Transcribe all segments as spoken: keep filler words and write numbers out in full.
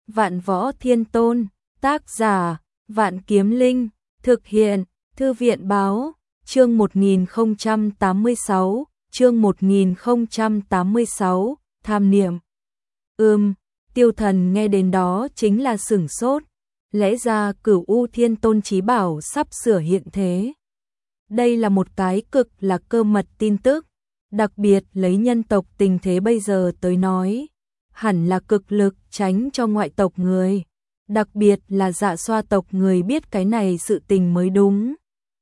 Vạn Võ Thiên Tôn, tác giả, Vạn Kiếm Linh, thực hiện, Thư viện báo, chương một nghìn không trăm tám mươi sáu, chương một nghìn không trăm tám mươi sáu, tham niệm. Ừm, Tiêu Thần nghe đến đó chính là sửng sốt, lẽ ra Cửu U Thiên Tôn chí bảo sắp sửa hiện thế. Đây là một cái cực là cơ mật tin tức, đặc biệt lấy nhân tộc tình thế bây giờ tới nói, hẳn là cực lực tránh cho ngoại tộc người, đặc biệt là Dạ Xoa tộc người biết cái này sự tình mới đúng.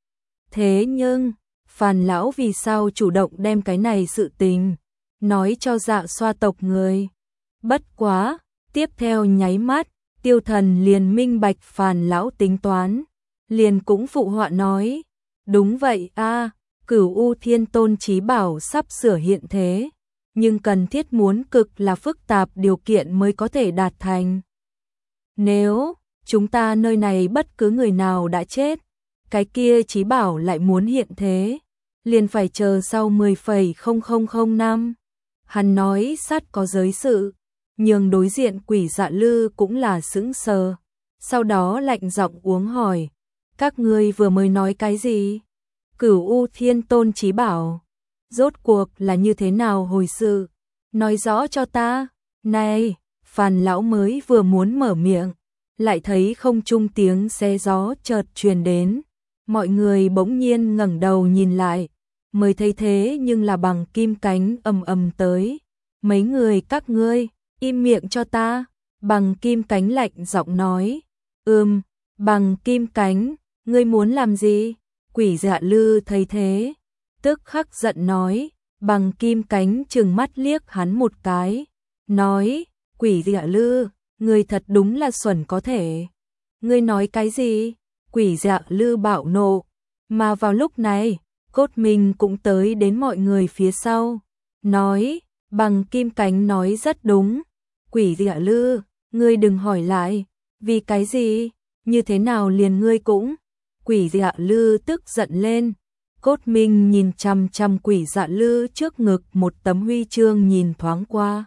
Thế nhưng, Phàn lão vì sao chủ động đem cái này sự tình nói cho Dạ Xoa tộc người? Bất quá, tiếp theo nháy mắt, Tiêu Thần liền minh bạch Phàn lão tính toán, liền cũng phụ họa nói, đúng vậy a, Cửu U Thiên Tôn chí bảo sắp sửa hiện thế, nhưng cần thiết muốn cực là phức tạp điều kiện mới có thể đạt thành. Nếu chúng ta nơi này bất cứ người nào đã chết, cái kia chí bảo lại muốn hiện thế, liền phải chờ sau mười phẩy không không không năm. Hắn nói sát có giới sự, nhưng đối diện Quỷ Dạ Lư cũng là sững sờ, sau đó lạnh giọng uống hỏi, các ngươi vừa mới nói cái gì? Cửu U Thiên Tôn chí bảo, rốt cuộc là như thế nào hồi sự? Nói rõ cho ta. Này, Phàn lão mới vừa muốn mở miệng, lại thấy không trung tiếng xe gió chợt truyền đến, mọi người bỗng nhiên ngẩng đầu nhìn lại, mới thấy thế nhưng là Bằng Kim Cánh ầm ầm tới. Mấy người các ngươi, im miệng cho ta. Bằng Kim Cánh lạnh giọng nói, ừm, Bằng Kim Cánh, ngươi muốn làm gì? Quỷ Dạ Lư thấy thế, tức khắc giận nói, Bằng Kim Cánh trừng mắt liếc hắn một cái, nói, Quỷ Dạ Lư, ngươi thật đúng là xuẩn có thể. Ngươi nói cái gì? Quỷ Dạ Lư bạo nộ, mà vào lúc này, Cốt Minh cũng tới đến mọi người phía sau, nói, Bằng Kim Cánh nói rất đúng. Quỷ Dạ Lư, ngươi đừng hỏi lại, vì cái gì, như thế nào liền ngươi cũng. Quỷ Dạ Lư tức giận lên, Cốt Minh nhìn chằm chằm Quỷ Dạ Lư trước ngực một tấm huy chương nhìn thoáng qua.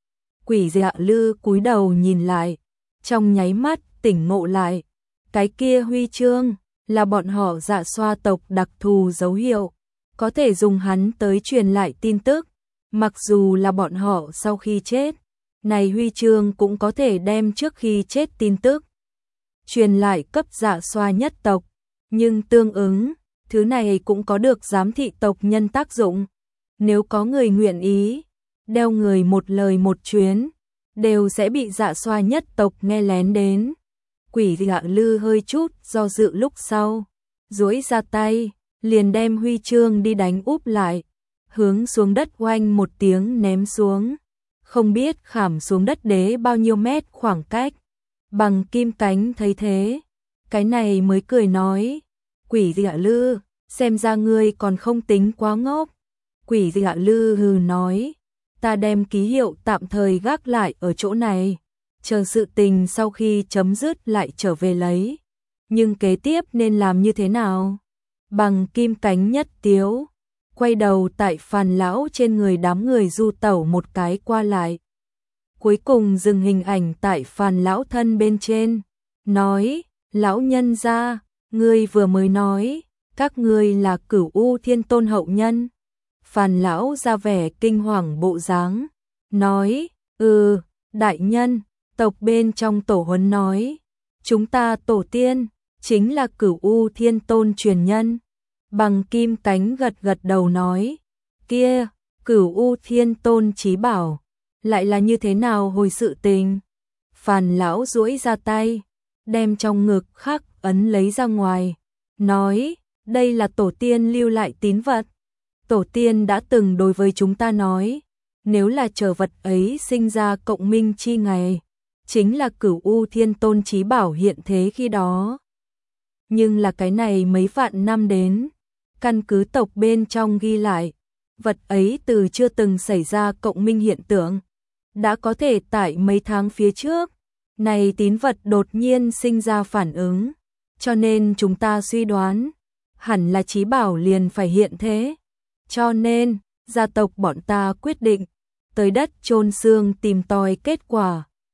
Quỷ Dạ Lư cúi đầu nhìn lại, trong nháy mắt tỉnh ngộ lại, cái kia huy chương là bọn họ Dạ Xoa tộc đặc thù dấu hiệu, có thể dùng hắn tới truyền lại tin tức, mặc dù là bọn họ sau khi chết, này huy chương cũng có thể đem trước khi chết tin tức truyền lại cấp Dạ Xoa nhất tộc, nhưng tương ứng, thứ này cũng có được giám thị tộc nhân tác dụng. Nếu có người nguyện ý đeo người một lời một chuyến, đều sẽ bị Dạ Xoa nhất tộc nghe lén đến. Quỷ Dạ Lư hơi chút do dự lúc sau, duỗi ra tay, liền đem huy chương đi đánh úp lại, hướng xuống đất oanh một tiếng ném xuống, không biết khảm xuống đất đế bao nhiêu mét khoảng cách. Bằng Kim Cánh thấy thế, cái này mới cười nói, Quỷ Dạ Lư, xem ra ngươi còn không tính quá ngốc. Quỷ Dạ Lư hừ nói, ta đem ký hiệu tạm thời gác lại ở chỗ này, chờ sự tình sau khi chấm dứt lại trở về lấy. Nhưng kế tiếp nên làm như thế nào? Bằng Kim Cánh nhất tiếu, quay đầu tại Phàn lão trên người đám người du tẩu một cái qua lại. Cuối cùng dừng hình ảnh tại Phàn lão thân bên trên, nói, lão nhân gia, ngươi vừa mới nói, các ngươi là Cửu U Thiên Tôn hậu nhân. Phàn lão ra vẻ kinh hoàng bộ dáng, nói, ừ, đại nhân, tộc bên trong tổ huấn nói, chúng ta tổ tiên, chính là Cửu U Thiên Tôn truyền nhân. Bằng Kim Cánh gật gật đầu nói, kia, Cửu U Thiên Tôn chí bảo, lại là như thế nào hồi sự tình? Phàn lão duỗi ra tay, đem trong ngực khắc ấn lấy ra ngoài, nói, đây là tổ tiên lưu lại tín vật. Tổ tiên đã từng đối với chúng ta nói, nếu là chờ vật ấy sinh ra cộng minh chi ngày, chính là Cửu U Thiên Tôn chí bảo hiện thế khi đó. Nhưng là cái này mấy vạn năm đến, căn cứ tộc bên trong ghi lại, vật ấy từ chưa từng xảy ra cộng minh hiện tượng, đã có thể tại mấy tháng phía trước, này tín vật đột nhiên sinh ra phản ứng, cho nên chúng ta suy đoán, hẳn là chí bảo liền phải hiện thế. Cho nên, gia tộc bọn ta quyết định, tới đất chôn xương tìm tòi kết quả,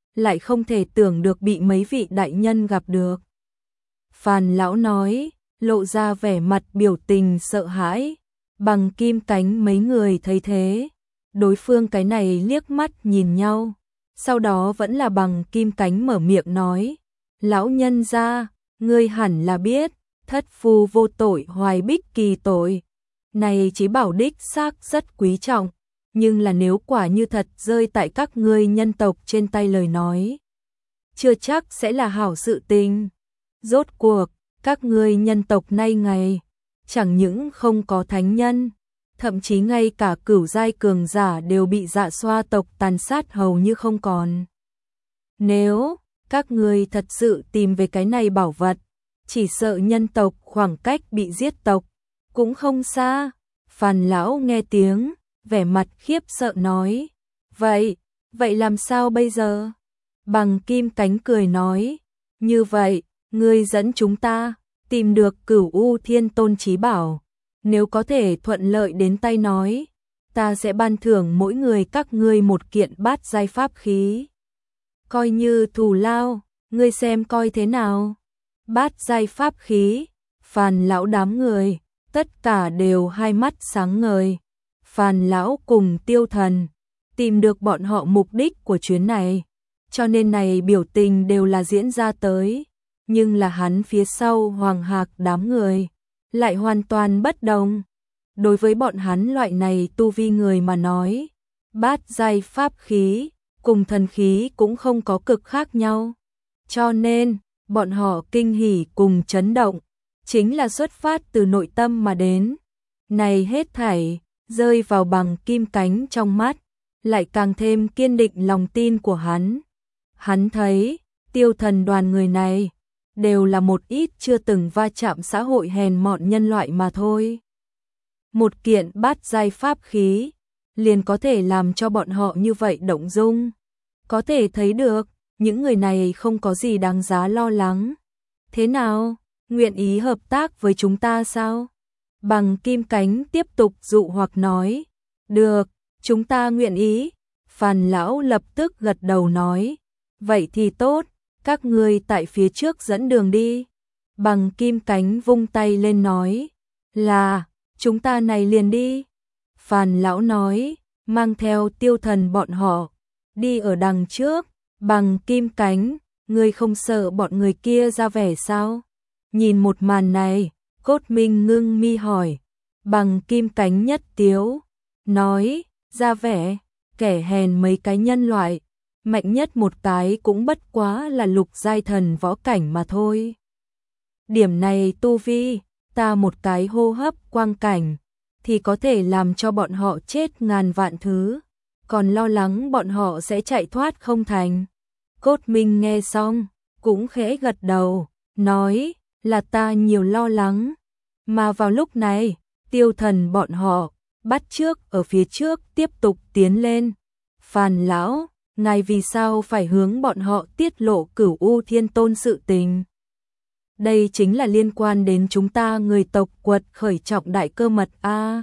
lại không thể tưởng được bị mấy vị đại nhân gặp được. Phàn lão nói, lộ ra vẻ mặt biểu tình sợ hãi. Bằng Kim Cánh mấy người thấy thế, đối phương cái này liếc mắt nhìn nhau, sau đó vẫn là Bằng Kim Cánh mở miệng nói, lão nhân gia, ngươi hẳn là biết, thất phu vô tội hoài bích kỳ tội. Này Chí Bảo đích xác rất quý trọng, nhưng là nếu quả như thật rơi tại các ngươi nhân tộc trên tay lời nói, chưa chắc sẽ là hảo sự tình. Rốt cuộc, các ngươi nhân tộc nay ngày, chẳng những không có thánh nhân, thậm chí ngay cả cửu giai cường giả đều bị Dạ Xoa tộc tàn sát hầu như không còn. Nếu các ngươi thật sự tìm về cái này bảo vật, chỉ sợ nhân tộc khoảng cách bị giết tộc cũng không xa. Phàn lão nghe tiếng, vẻ mặt khiếp sợ nói, vậy, vậy làm sao bây giờ? Bằng Kim Cánh cười nói, như vậy, ngươi dẫn chúng ta tìm được Cửu U Thiên Tôn Chí Bảo, nếu có thể thuận lợi đến tay nói, ta sẽ ban thưởng mỗi người các ngươi một kiện bát giai pháp khí, coi như thù lao, ngươi xem coi thế nào. Bát giai pháp khí, Phàn lão đám người, tất cả đều hai mắt sáng ngời. Phàn lão cùng Tiêu Thần tìm được bọn họ mục đích của chuyến này, cho nên này biểu tình đều là diễn ra tới, nhưng là hắn phía sau Hoàng Hạc đám người lại hoàn toàn bất đồng. Đối với bọn hắn loại này tu vi người mà nói, bát giai pháp khí cùng thần khí cũng không có cực khác nhau, cho nên bọn họ kinh hỉ cùng chấn động chính là xuất phát từ nội tâm mà đến. Này hết thảy rơi vào Bằng Kim Cánh trong mắt, lại càng thêm kiên định lòng tin của hắn. Hắn thấy, Tiêu Thần đoàn người này đều là một ít chưa từng va chạm xã hội hèn mọn nhân loại mà thôi. Một kiện bát giai pháp khí liền có thể làm cho bọn họ như vậy động dung. Có thể thấy được, những người này không có gì đáng giá lo lắng. Thế nào, nguyện ý hợp tác với chúng ta sao? Bằng Kim Cánh tiếp tục dụ hoặc nói, được, chúng ta nguyện ý. Phàn lão lập tức gật đầu nói, vậy thì tốt, các ngươi tại phía trước dẫn đường đi. Bằng Kim Cánh vung tay lên nói, là, chúng ta này liền đi. Phàn lão nói, mang theo Tiêu Thần bọn họ, đi ở đằng trước. Bằng Kim Cánh, ngươi không sợ bọn người kia ra vẻ sao? Nhìn một màn này, Cốt Minh ngưng mi hỏi. Bằng Kim Cánh nhất tiếu, nói, ra vẻ, kẻ hèn mấy cái nhân loại, mạnh nhất một cái cũng bất quá là lục giai thần võ cảnh mà thôi. Điểm này tu vi, ta một cái hô hấp quang cảnh, thì có thể làm cho bọn họ chết ngàn vạn thứ, còn lo lắng bọn họ sẽ chạy thoát không thành. Cốt Minh nghe xong, cũng khẽ gật đầu, nói, là ta nhiều lo lắng. Mà vào lúc này, Tiêu Thần bọn họ, bắt trước ở phía trước tiếp tục tiến lên. Phàn lão, ngài vì sao phải hướng bọn họ tiết lộ Cửu U Thiên Tôn sự tình? Đây chính là liên quan đến chúng ta người tộc Quật khởi trọng đại cơ mật a.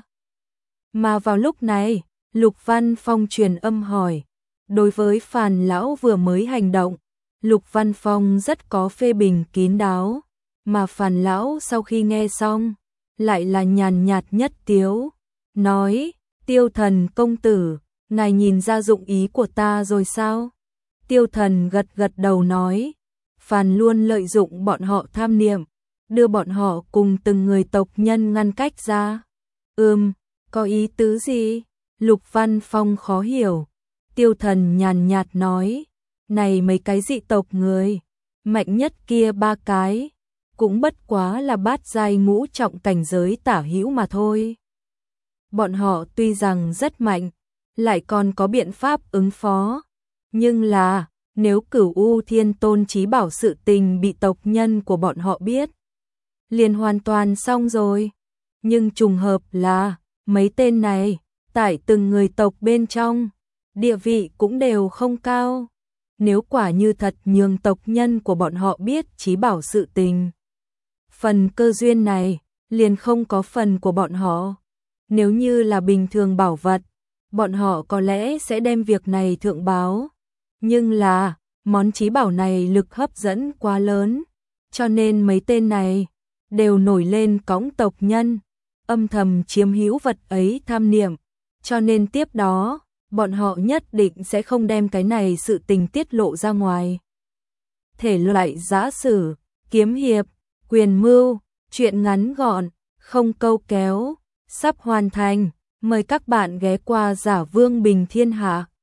Mà vào lúc này, Lục Văn Phong truyền âm hỏi. Đối với Phàn lão vừa mới hành động, Lục Văn Phong rất có phê bình kín đáo, mà Phàn lão sau khi nghe xong, lại là nhàn nhạt nhất tiếu, nói, Tiêu Thần công tử, ngài nhìn ra dụng ý của ta rồi sao? Tiêu Thần gật gật đầu nói, Phàn luôn lợi dụng bọn họ tham niệm, đưa bọn họ cùng từng người tộc nhân ngăn cách ra. Ừm, có ý tứ gì? Lục Văn Phong khó hiểu. Tiêu Thần nhàn nhạt nói, này mấy cái dị tộc người, mạnh nhất kia ba cái, cũng bất quá là bát giai ngũ trọng cảnh giới tả hữu mà thôi. Bọn họ tuy rằng rất mạnh, lại còn có biện pháp ứng phó, nhưng là, nếu Cửu U Thiên Tôn Chí Bảo sự tình bị tộc nhân của bọn họ biết, liền hoàn toàn xong rồi. Nhưng trùng hợp là, mấy tên này, tại từng người tộc bên trong, địa vị cũng đều không cao. Nếu quả như thật nhường tộc nhân của bọn họ biết Chí Bảo sự tình, phần cơ duyên này liền không có phần của bọn họ. Nếu như là bình thường bảo vật, bọn họ có lẽ sẽ đem việc này thượng báo. Nhưng là, món trí bảo này lực hấp dẫn quá lớn, cho nên mấy tên này đều nổi lên cõng tộc nhân, âm thầm chiếm hữu vật ấy tham niệm, cho nên tiếp đó, bọn họ nhất định sẽ không đem cái này sự tình tiết lộ ra ngoài. Thể loại giã sử, kiếm hiệp, quyền mưu, truyện ngắn gọn, không câu kéo, sắp hoàn thành, mời các bạn ghé qua Giả Vương Bình Thiên Hạ.